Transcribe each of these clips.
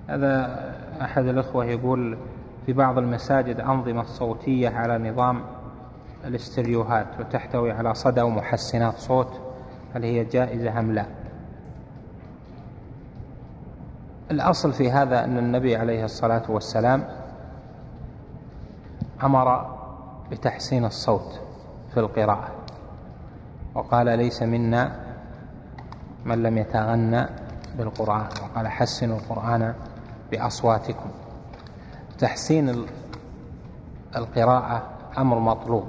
هذا أحد الأخوة يقول في بعض المساجد أنظمة صوتية على نظام الاستريوهات وتحتوي على صدى ومحسنات صوت، هل هي جائزة أم لا؟ الأصل في هذا أن النبي عليه الصلاة والسلام أمر بتحسين الصوت في القراءة، وقال ليس منا من لم يتغنى بالقرآن، وقال حسنوا القرآن بأصواتكم. تحسين القراءة أمر مطلوب.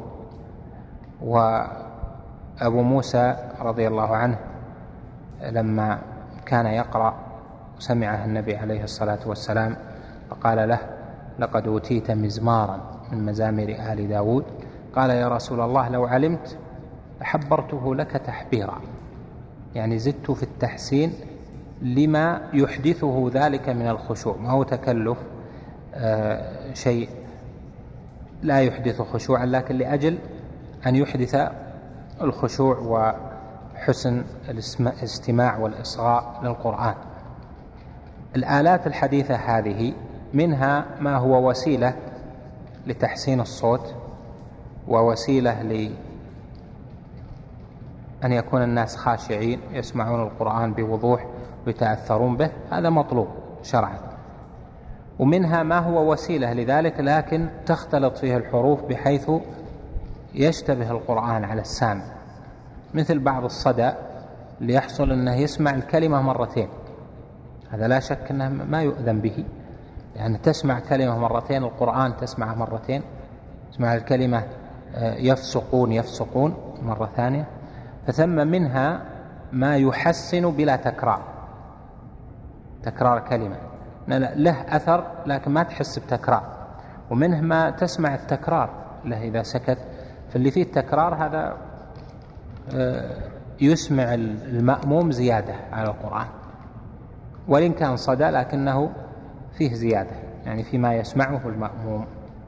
وأبو موسى رضي الله عنه لما كان يقرأ سمعه النبي عليه الصلاة والسلام فقال له لقد أوتيت مزمارا من مزامير آل داود، قال يا رسول الله لو علمت حبرته لك تحبيرا، يعني زدت في التحسين لما يحدثه ذلك من الخشوع، ما هو تكلف شيء لا يحدث خشوعا، لكن لأجل أن يحدث الخشوع وحسن الاستماع والإصغاء للقرآن. الآلات الحديثة هذه منها ما هو وسيلة لتحسين الصوت ووسيلة لأن يكون الناس خاشعين يسمعون القرآن بوضوح ويتأثرون به، هذا مطلوب شرعا. ومنها ما هو وسيلة لذلك لكن تختلط فيه الحروف بحيث يشتبه القرآن على السامع، مثل بعض الصدى ليحصل أنه يسمع الكلمة مرتين، هذا لا شك أنه ما يؤذن به، يعني تسمع كلمة مرتين، القرآن تسمعه مرتين، تسمع الكلمة يفسقون مرة ثانية. فثم منها ما يحسن بلا تكرار كلمة له أثر لكن ما تحس بتكرار، ومنه ما تسمع التكرار له إذا سكت، فاللي فيه التكرار هذا يسمع المأموم زيادة على القرآن، وإن كان صدى لكنه فيه زيادة يعني فيما يسمعه المأموم،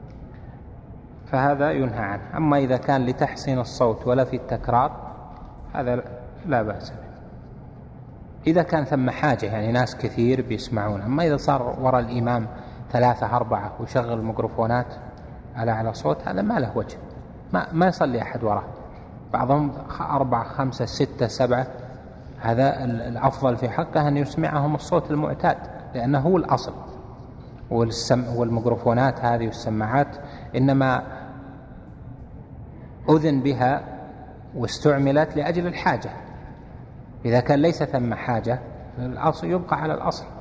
فهذا ينهى عنه. أما إذا كان لتحسين الصوت ولا في التكرار هذا لا بأس به، إذا كان ثم حاجة يعني ناس كثير بيسمعون. أما إذا صار وراء الإمام 3 4 ويشغل الميكروفونات على صوت، هذا ما له وجه، ما يصلي أحد وراء، بعضهم 4 5 6 7، هذا الأفضل في حقه أن يسمعهم الصوت المعتاد، لأنه هو الأصل. والميكروفونات هذه والسماعات إنما أذن بها واستعملت لأجل الحاجة، إذا كان ليس ثم حاجة الأصل يبقى على الأصل.